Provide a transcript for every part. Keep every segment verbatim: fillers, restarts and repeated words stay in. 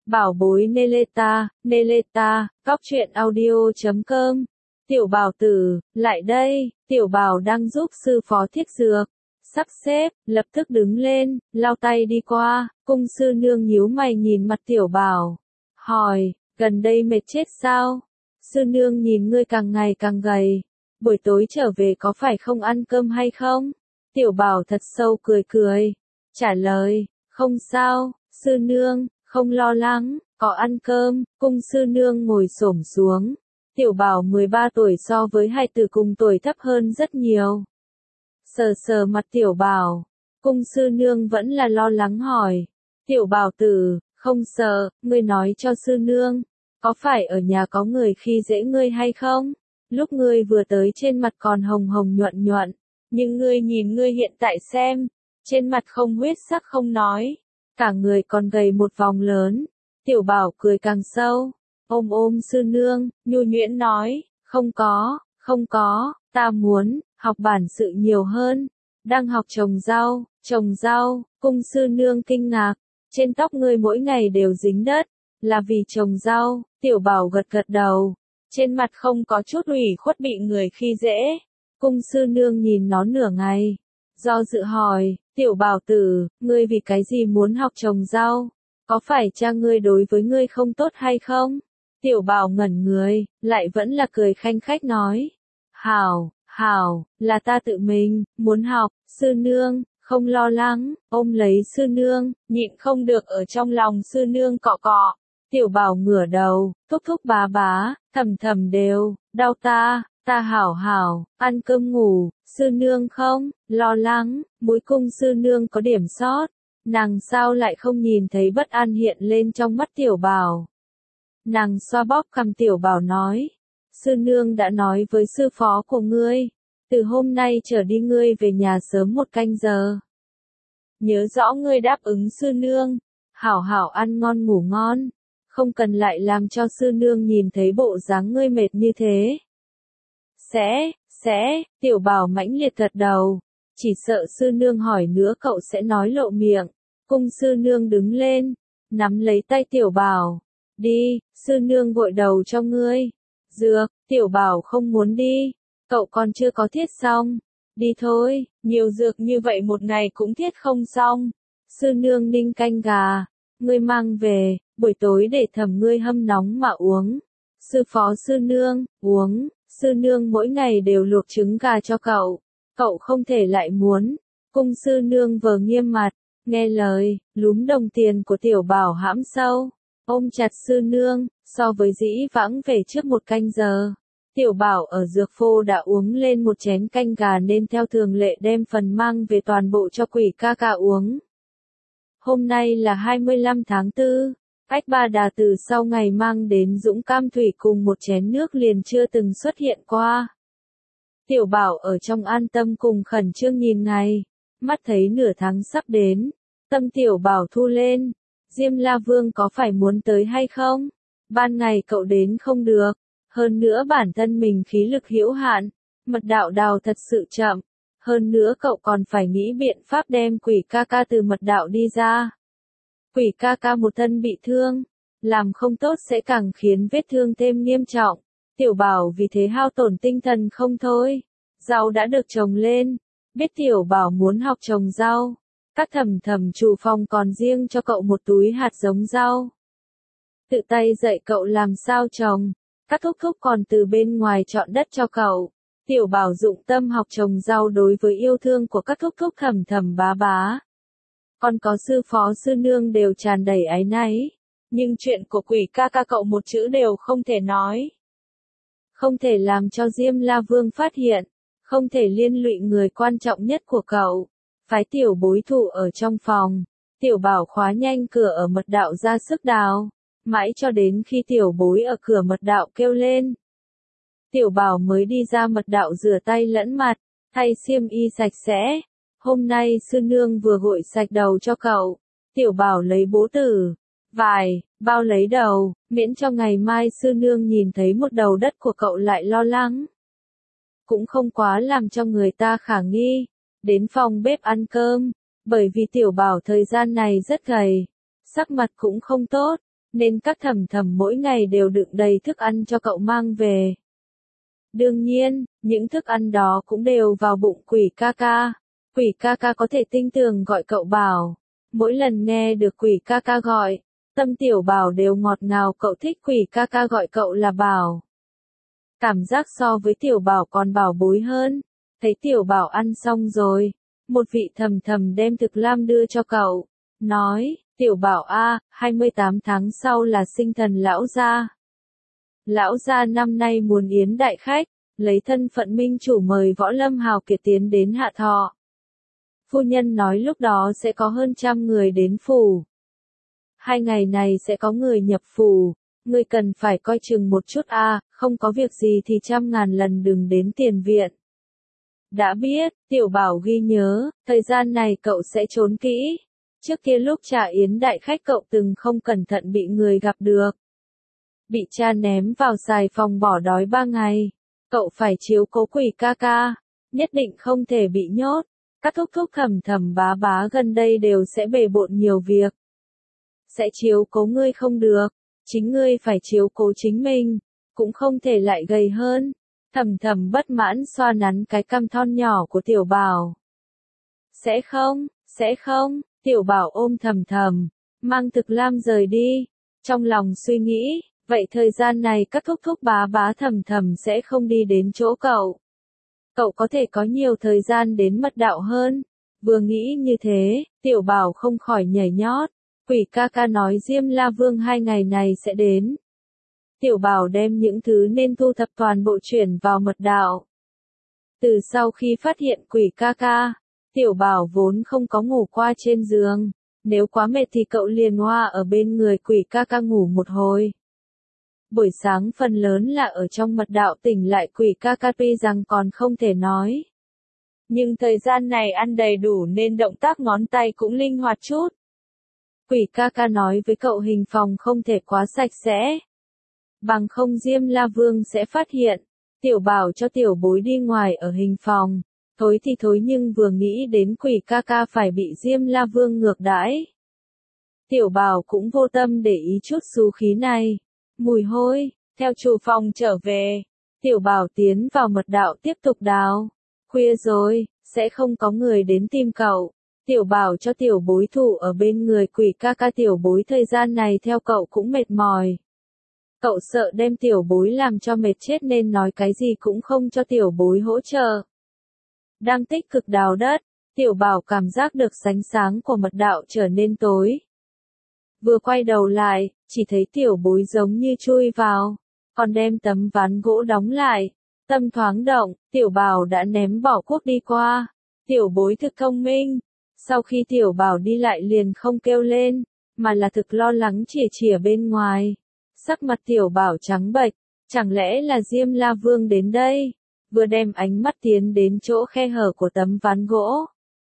Bảo bối Neleta, Neleta, cóc truyện audio chấm com. Tiểu Bảo tử, lại đây, Tiểu Bảo đang giúp sư phó thiết dược. Sắp xếp, lập tức đứng lên, lau tay đi qua, cung sư nương nhíu mày nhìn mặt Tiểu Bảo. Hỏi, gần đây mệt chết sao? Sư nương nhìn ngươi càng ngày càng gầy. Buổi tối trở về có phải không ăn cơm hay không? Tiểu Bảo thật sâu cười cười. Trả lời, không sao, sư nương, không lo lắng, có ăn cơm. Cung sư nương ngồi xổm xuống. Tiểu Bảo mười ba tuổi so với hai tử cùng tuổi thấp hơn rất nhiều. Sờ sờ mặt Tiểu Bảo, cung sư nương vẫn là lo lắng hỏi. Tiểu Bảo tử, không sợ, ngươi nói cho sư nương, có phải ở nhà có người khi dễ ngươi hay không? Lúc ngươi vừa tới trên mặt còn hồng hồng nhuận nhuận, nhưng ngươi nhìn ngươi hiện tại xem, trên mặt không huyết sắc không nói, cả người còn gầy một vòng lớn. Tiểu Bảo cười càng sâu, ôm ôm sư nương, nhu nhuyễn nói, không có, không có, ta muốn học bản sự nhiều hơn, đang học trồng rau, trồng rau. Cung sư nương kinh ngạc, trên tóc ngươi mỗi ngày đều dính đất, là vì trồng rau. Tiểu Bảo gật gật đầu, trên mặt không có chút ủy khuất bị người khi dễ. Cung sư nương nhìn nó nửa ngày, do dự hỏi, Tiểu Bảo tử, ngươi vì cái gì muốn học trồng rau? Có phải cha ngươi đối với ngươi không tốt hay không? Tiểu Bảo ngẩn người, lại vẫn là cười khanh khách nói. Hảo, hảo, là ta tự mình, muốn học. Sư nương, không lo lắng, ôm lấy sư nương, nhịn không được ở trong lòng sư nương cọ cọ. Tiểu Bảo ngửa đầu, thúc thúc bá bá, thầm thầm đều, đau ta, ta hảo hảo, ăn cơm ngủ. Sư nương không, lo lắng, mũi cung sư nương có điểm sót. Nàng sao lại không nhìn thấy bất an hiện lên trong mắt Tiểu Bảo. Nàng xoa bóp cằm Tiểu Bảo nói, sư nương đã nói với sư phó của ngươi, từ hôm nay trở đi ngươi về nhà sớm một canh giờ. Nhớ rõ ngươi đáp ứng sư nương, hảo hảo ăn ngon ngủ ngon, không cần lại làm cho sư nương nhìn thấy bộ dáng ngươi mệt như thế. Sẽ, sẽ, Tiểu Bảo mãnh liệt gật đầu, chỉ sợ sư nương hỏi nữa cậu sẽ nói lộ miệng. Cung sư nương đứng lên, nắm lấy tay Tiểu Bảo. Đi, sư nương gội đầu cho ngươi. Dược, Tiểu Bảo không muốn đi, cậu còn chưa có thiết xong. Đi thôi, nhiều dược như vậy một ngày cũng thiết không xong. Sư nương ninh canh gà, ngươi mang về, buổi tối để thẩm ngươi hâm nóng mà uống. Sư phó sư nương, uống, sư nương mỗi ngày đều luộc trứng gà cho cậu, cậu không thể lại muốn. Cung sư nương vờ nghiêm mặt, nghe lời, lúm đồng tiền của Tiểu Bảo hãm sâu, ôm chặt sư nương. So với dĩ vãng về trước một canh giờ, Tiểu Bảo ở dược phô đã uống lên một chén canh gà nên theo thường lệ đem phần mang về toàn bộ cho Quỷ ca ca uống. Hôm nay là hai mươi lăm tháng tư, Ách Ba Đà từ sau ngày mang đến Dũng Cam Thủy cùng một chén nước liền chưa từng xuất hiện qua. Tiểu Bảo ở trong an tâm cùng khẩn trương nhìn ngày, mắt thấy nửa tháng sắp đến, tâm Tiểu Bảo thu lên. Diêm La Vương có phải muốn tới hay không? Ban ngày cậu đến không được, hơn nữa bản thân mình khí lực hữu hạn, mật đạo đào thật sự chậm, hơn nữa cậu còn phải nghĩ biện pháp đem Quỷ ca ca từ mật đạo đi ra. Quỷ ca ca một thân bị thương, làm không tốt sẽ càng khiến vết thương thêm nghiêm trọng. Tiểu Bảo vì thế hao tổn tinh thần không thôi. Rau đã được trồng lên, biết Tiểu Bảo muốn học trồng rau, các thẩm thẩm chủ phòng còn riêng cho cậu một túi hạt giống rau. Tự tay dạy cậu làm sao trồng, các thúc thúc còn từ bên ngoài chọn đất cho cậu. Tiểu Bảo dụng tâm học trồng rau đối với yêu thương của các thúc thúc thẩm thẩm bá bá. Còn có sư phó sư nương đều tràn đầy áy náy, nhưng chuyện của Quỷ ca ca cậu một chữ đều không thể nói. Không thể làm cho Diêm La Vương phát hiện, không thể liên lụy người quan trọng nhất của cậu. Phái Tiểu Bối thủ ở trong phòng, Tiểu Bảo khóa nhanh cửa ở mật đạo ra sức đào, mãi cho đến khi Tiểu Bối ở cửa mật đạo kêu lên. Tiểu Bảo mới đi ra mật đạo rửa tay lẫn mặt, thay xiêm y sạch sẽ. Hôm nay sư nương vừa gội sạch đầu cho cậu. Tiểu Bảo lấy bố tử, vải, bao lấy đầu, miễn cho ngày mai sư nương nhìn thấy một đầu đất của cậu lại lo lắng. Cũng không quá làm cho người ta khả nghi. Đến phòng bếp ăn cơm, bởi vì Tiểu Bảo thời gian này rất gầy, sắc mặt cũng không tốt, nên các thầm thầm mỗi ngày đều đựng đầy thức ăn cho cậu mang về. Đương nhiên, những thức ăn đó cũng đều vào bụng Quỷ ca ca. Quỷ ca ca có thể tinh tường gọi cậu Bảo. Mỗi lần nghe được Quỷ ca ca gọi, tâm Tiểu Bảo đều ngọt ngào. Cậu thích Quỷ ca ca gọi cậu là Bảo. Cảm giác so với Tiểu Bảo còn bảo bối hơn. Thấy Tiểu Bảo ăn xong rồi, một vị thầm thầm đem thực lam đưa cho cậu, nói, Tiểu Bảo a, hai mươi tám tháng sau là sinh thần lão gia. Lão gia năm nay muốn yến đại khách, lấy thân phận minh chủ mời võ lâm hào kiệt tiến đến hạ thọ. Phu nhân nói lúc đó sẽ có hơn trăm người đến phủ. Hai ngày này sẽ có người nhập phủ, ngươi cần phải coi chừng một chút a, không có việc gì thì trăm ngàn lần đừng đến tiền viện. Đã biết, Tiểu Bảo ghi nhớ, thời gian này cậu sẽ trốn kỹ. Trước kia lúc trả yến đại khách cậu từng không cẩn thận bị người gặp được. Bị cha ném vào xài phòng bỏ đói ba ngày. Cậu phải chiếu cố Quỷ ca ca, nhất định không thể bị nhốt. Các thúc thúc thầm thầm bá bá gần đây đều sẽ bề bộn nhiều việc. Sẽ chiếu cố ngươi không được, chính ngươi phải chiếu cố chính mình, cũng không thể lại gầy hơn. Thầm thầm bất mãn xoa nắn cái cằm thon nhỏ của Tiểu Bảo. Sẽ không, sẽ không, Tiểu Bảo ôm thầm thầm, mang thực lam rời đi. Trong lòng suy nghĩ, vậy thời gian này các thúc thúc bá bá thầm thầm sẽ không đi đến chỗ cậu. Cậu có thể có nhiều thời gian đến mật đạo hơn. Vừa nghĩ như thế, Tiểu Bảo không khỏi nhảy nhót. Quỷ ca ca nói Diêm La Vương hai ngày này sẽ đến. Tiểu Bảo đem những thứ nên thu thập toàn bộ chuyển vào mật đạo. Từ sau khi phát hiện Quỷ ca ca, Tiểu Bảo vốn không có ngủ qua trên giường. Nếu quá mệt thì cậu liền hoa ở bên người Quỷ ca ca ngủ một hồi. Buổi sáng phần lớn là ở trong mật đạo tỉnh lại Quỷ ca ca tuy rằng còn không thể nói. Nhưng thời gian này ăn đầy đủ nên động tác ngón tay cũng linh hoạt chút. Quỷ ca ca nói với cậu hình phòng không thể quá sạch sẽ. Bằng không Diêm La Vương sẽ phát hiện. Tiểu Bảo cho Tiểu Bối đi ngoài ở hình phòng. Thối thì thối nhưng vừa nghĩ đến Quỷ ca ca phải bị Diêm La Vương ngược đãi. Tiểu Bảo cũng vô tâm để ý chút xú khí này. Mùi hôi, theo chủ phòng trở về. Tiểu Bảo tiến vào mật đạo tiếp tục đào. Khuya rồi, sẽ không có người đến tìm cậu. Tiểu Bảo cho Tiểu Bối thủ ở bên người Quỷ ca ca. Tiểu Bối thời gian này theo cậu cũng mệt mỏi. Cậu sợ đem Tiểu Bối làm cho mệt chết nên nói cái gì cũng không cho Tiểu Bối hỗ trợ. Đang tích cực đào đất, Tiểu Bảo cảm giác được ánh sáng của mật đạo trở nên tối. Vừa quay đầu lại, chỉ thấy Tiểu Bối giống như chui vào, còn đem tấm ván gỗ đóng lại. Tâm thoáng động, Tiểu Bảo đã ném bỏ cuốc đi qua. Tiểu Bối thực thông minh. Sau khi Tiểu Bảo đi lại liền không kêu lên, mà là thực lo lắng chìa chìa bên ngoài. Sắc mặt Tiểu Bảo trắng bệch, chẳng lẽ là Diêm La Vương đến đây? Vừa đem ánh mắt tiến đến chỗ khe hở của tấm ván gỗ.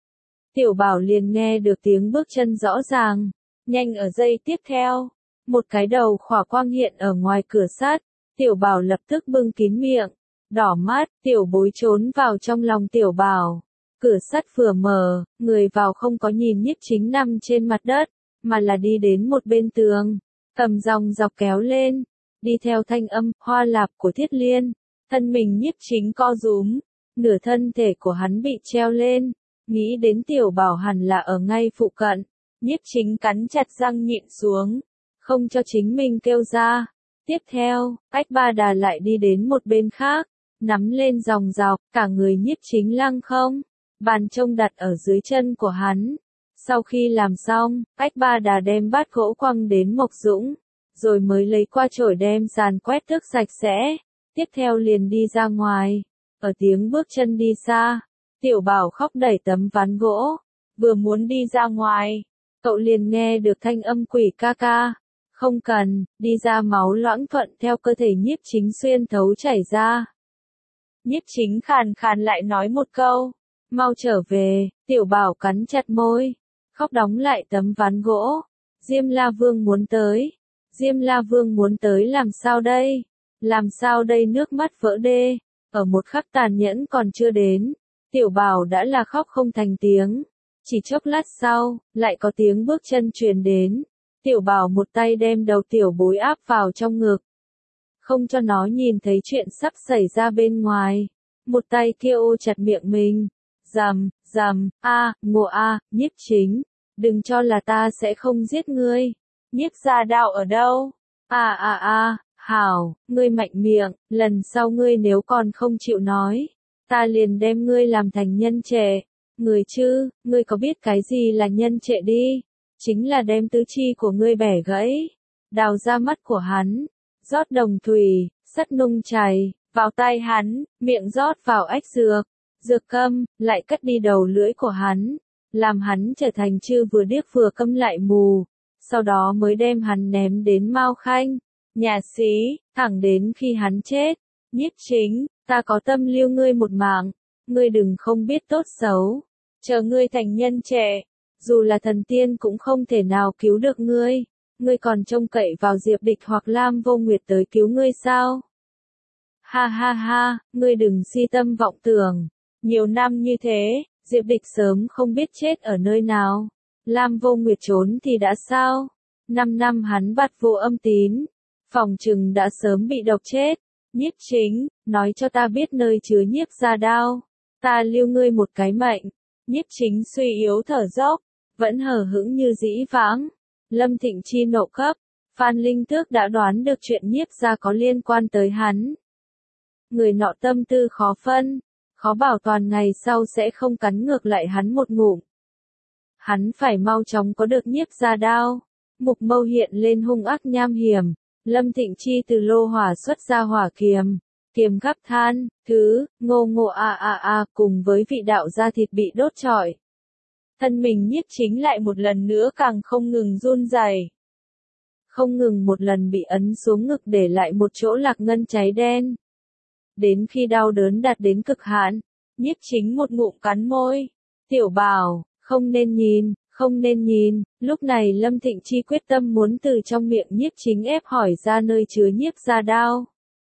Tiểu Bảo liền nghe được tiếng bước chân rõ ràng, nhanh ở giây tiếp theo. Một cái đầu khỏa quang hiện ở ngoài cửa sắt, Tiểu Bảo lập tức bưng kín miệng, đỏ mắt, Tiểu Bối trốn vào trong lòng Tiểu Bảo. Cửa sắt vừa mở, người vào không có nhìn Nhiếp Chính nằm trên mặt đất, mà là đi đến một bên tường, cầm dòng dọc kéo lên, đi theo thanh âm hoa lạp của Thiết Liên, thân mình Nhiếp Chính co rúm, nửa thân thể của hắn bị treo lên, nghĩ đến Tiểu Bảo hẳn là ở ngay phụ cận, Nhiếp Chính cắn chặt răng nhịn xuống, không cho chính mình kêu ra. Tiếp theo, Ách Ba Đà lại đi đến một bên khác, nắm lên dòng dọc, cả người Nhiếp Chính lăng không. Bàn trông đặt ở dưới chân của hắn. Sau khi làm xong, Ách Ba Đà đem bát gỗ quăng đến Mộc Dũng, rồi mới lấy qua chổi đem sàn quét tước sạch sẽ. Tiếp theo liền đi ra ngoài. Ở tiếng bước chân đi xa, Tiểu Bảo khóc đẩy tấm ván gỗ. Vừa muốn đi ra ngoài, cậu liền nghe được thanh âm Quỷ ca ca. Không cần, đi ra máu loãng thuận theo cơ thể Nhiếp Chính xuyên thấu chảy ra. Nhiếp Chính khàn khàn lại nói một câu. Mau trở về, Tiểu Bảo cắn chặt môi, khóc đóng lại tấm ván gỗ. Diêm La Vương muốn tới. Diêm La Vương muốn tới làm sao đây? Làm sao đây nước mắt vỡ đê? Ở một khắc tàn nhẫn còn chưa đến, Tiểu Bảo đã là khóc không thành tiếng. Chỉ chốc lát sau, lại có tiếng bước chân truyền đến. Tiểu Bảo một tay đem đầu tiểu bối áp vào trong ngực, không cho nó nhìn thấy chuyện sắp xảy ra bên ngoài. Một tay kia ô chặt miệng mình. Rầm, rầm, a, ngộ a, Nhiếp Chính, đừng cho là ta sẽ không giết ngươi. Nhiếp gia đao ở đâu? A a a, hảo, ngươi mạnh miệng, lần sau ngươi nếu còn không chịu nói, ta liền đem ngươi làm thành nhân trệ. Người chứ, ngươi có biết cái gì là nhân trệ đi? Chính là đem tứ chi của ngươi bẻ gãy, đào ra mắt của hắn, rót đồng thủy, sắt nung chày, vào tay hắn, miệng rót vào ách dược, dược câm, lại cắt đi đầu lưỡi của hắn, làm hắn trở thành chư vừa điếc vừa câm lại mù, sau đó mới đem hắn ném đến Mao Khanh, nhà xí, thẳng đến khi hắn chết. Nhiếp Chính, ta có tâm lưu ngươi một mạng, ngươi đừng không biết tốt xấu, chờ ngươi thành nhân trệ, dù là thần tiên cũng không thể nào cứu được ngươi, ngươi còn trông cậy vào Diệp Địch hoặc Lam Vô Nguyệt tới cứu ngươi sao? Ha ha ha, ngươi đừng si tâm vọng tưởng, nhiều năm như thế, Diệp Địch sớm không biết chết ở nơi nào, Lam Vô Nguyệt trốn thì đã sao? Năm năm hắn bắt vô âm tín, phòng trừng đã sớm bị độc chết. Nhiếp Chính, nói cho ta biết nơi chứa nhiếp gia đao, ta lưu ngươi một cái mệnh. Nhiếp Chính suy yếu thở dốc, vẫn hờ hững như dĩ vãng. Lâm Thịnh Chi nộ cấp, Phan Linh Tước đã đoán được chuyện nhiếp gia có liên quan tới hắn. Người nọ tâm tư khó phân, khó bảo toàn ngày sau sẽ không cắn ngược lại hắn một ngụm. Hắn phải mau chóng có được nhiếp gia đao. Mục Mâu hiện lên hung ác nham hiểm. Lâm Thịnh Chi từ lô hỏa xuất ra hỏa kiềm, kiềm gắp than, thứ, ngô ngô a a a cùng với vị đạo da thịt bị đốt trọi. Thân mình Nhiếp Chính lại một lần nữa càng không ngừng run rẩy, không ngừng một lần bị ấn xuống ngực để lại một chỗ lạc ngân cháy đen. Đến khi đau đớn đạt đến cực hạn, Nhiếp Chính một ngụm cắn môi. Tiểu Bảo, không nên nhìn, không nên nhìn. Lúc này Lâm Thịnh Chi quyết tâm muốn từ trong miệng Nhiếp Chính ép hỏi ra nơi chứa nhiếp gia đao.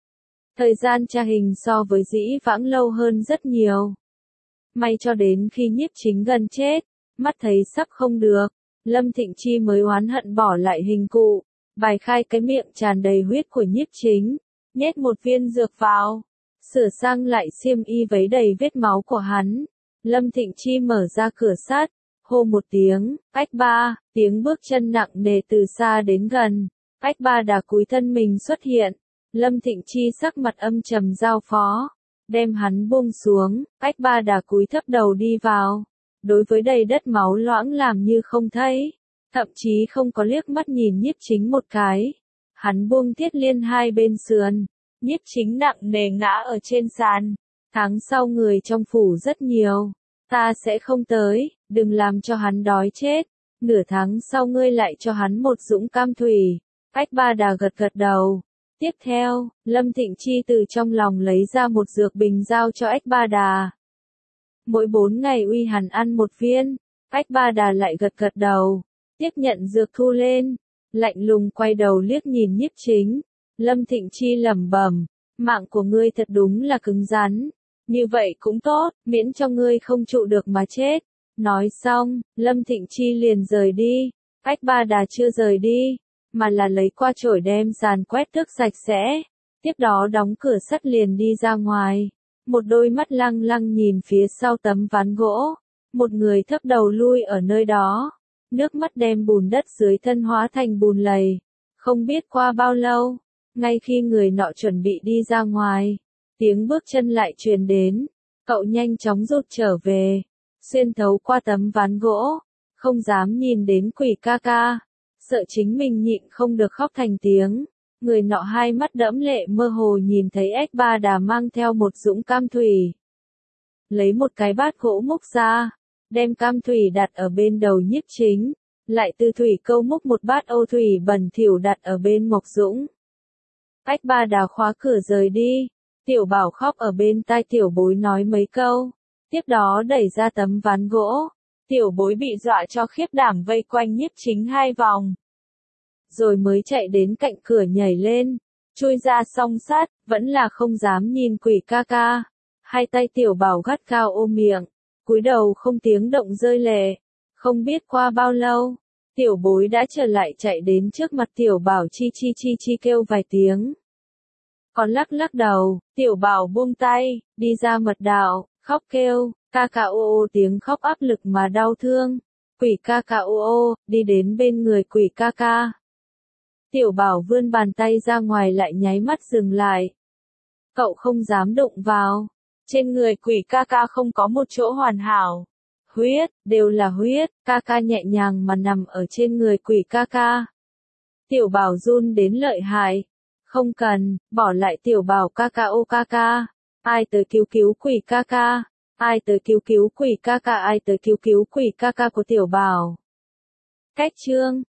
Thời gian tra hình so với dĩ vãng lâu hơn rất nhiều. May cho đến khi Nhiếp Chính gần chết, mắt thấy sắp không được, Lâm Thịnh Chi mới oán hận bỏ lại hình cụ, bài khai cái miệng tràn đầy huyết của Nhiếp Chính, nhét một viên dược vào, sửa sang lại xiêm y vấy đầy vết máu của hắn. Lâm Thịnh Chi mở ra cửa sắt, hô một tiếng, Ách Ba, tiếng bước chân nặng nề từ xa đến gần. Ách Ba Đà cúi thân mình xuất hiện. Lâm Thịnh Chi sắc mặt âm trầm giao phó, đem hắn buông xuống. Ách Ba Đà cúi thấp đầu đi vào, đối với đầy đất máu loãng làm như không thấy, thậm chí không có liếc mắt nhìn Nhiếp Chính một cái. Hắn buông Thiết Liên hai bên sườn, Nhiếp Chính nặng nề ngã ở trên sàn. Tháng sau người trong phủ rất nhiều, ta sẽ không tới, đừng làm cho hắn đói chết. Nửa tháng sau ngươi lại cho hắn một dũng cam thủy. Ách Ba Đà gật gật đầu. Tiếp theo, Lâm Thịnh Chi từ trong lòng lấy ra một dược bình giao cho Ách Ba Đà. Mỗi bốn ngày uy hắn ăn một viên. Ách Ba Đà lại gật gật đầu, tiếp nhận dược thu lên, lạnh lùng quay đầu liếc nhìn Nhiếp Chính. Lâm Thịnh Chi lẩm bẩm, mạng của ngươi thật đúng là cứng rắn. Như vậy cũng tốt, miễn cho ngươi không trụ được mà chết. Nói xong, Lâm Thịnh Chi liền rời đi. Ách Ba Đà chưa rời đi, mà là lấy qua chổi đem sàn quét tước sạch sẽ. Tiếp đó đóng cửa sắt liền đi ra ngoài. Một đôi mắt lăng lăng nhìn phía sau tấm ván gỗ. Một người thấp đầu lui ở nơi đó. Nước mắt đem bùn đất dưới thân hóa thành bùn lầy. Không biết qua bao lâu, ngay khi người nọ chuẩn bị đi ra ngoài, tiếng bước chân lại truyền đến. Cậu nhanh chóng rụt trở về, xuyên thấu qua tấm ván gỗ, không dám nhìn đến quỷ ca ca, sợ chính mình nhịn không được khóc thành tiếng. Người nọ hai mắt đẫm lệ mơ hồ nhìn thấy Ách Ba Đà mang theo một dũng cam thủy. Lấy một cái bát gỗ múc ra, đem cam thủy đặt ở bên đầu Nhiếp Chính, lại từ thủy câu múc một bát âu thủy bẩn thỉu đặt ở bên Mộc Dũng. Ách Ba Đà khóa cửa rời đi. Tiểu Bảo khóc ở bên tai Tiểu Bối nói mấy câu, tiếp đó đẩy ra tấm ván gỗ. Tiểu Bối bị dọa cho khiếp đảm vây quanh Nhiếp Chính hai vòng, rồi mới chạy đến cạnh cửa nhảy lên, chui ra song sát, vẫn là không dám nhìn quỷ ca ca. Hai tay Tiểu Bảo gắt gao ôm miệng, cúi đầu không tiếng động rơi lệ. Không biết qua bao lâu, Tiểu bối đã trở lại chạy đến trước mặt tiểu bảo chi chi chi chi kêu vài tiếng. Còn lắc lắc đầu, tiểu bảo buông tay, đi ra mật đạo, khóc kêu, ca ca ô ô tiếng khóc áp lực mà đau thương. Quỷ ca ca ô ô, đi đến bên người quỷ ca ca. Tiểu bảo vươn bàn tay ra ngoài lại nháy mắt dừng lại. Cậu không dám đụng vào. Trên người quỷ ca ca không có một chỗ hoàn hảo. Huyết, đều là huyết, ca ca nhẹ nhàng mà nằm ở trên người quỷ ca ca. Tiểu bảo run đến lợi hại. Không cần, bỏ lại tiểu bảo ca ca ô ca ca. Ai tới cứu cứu quỷ ca ca? Ai tới cứu cứu quỷ ca ca? Ai tới cứu cứu quỷ ca ca của tiểu bảo? Cách chương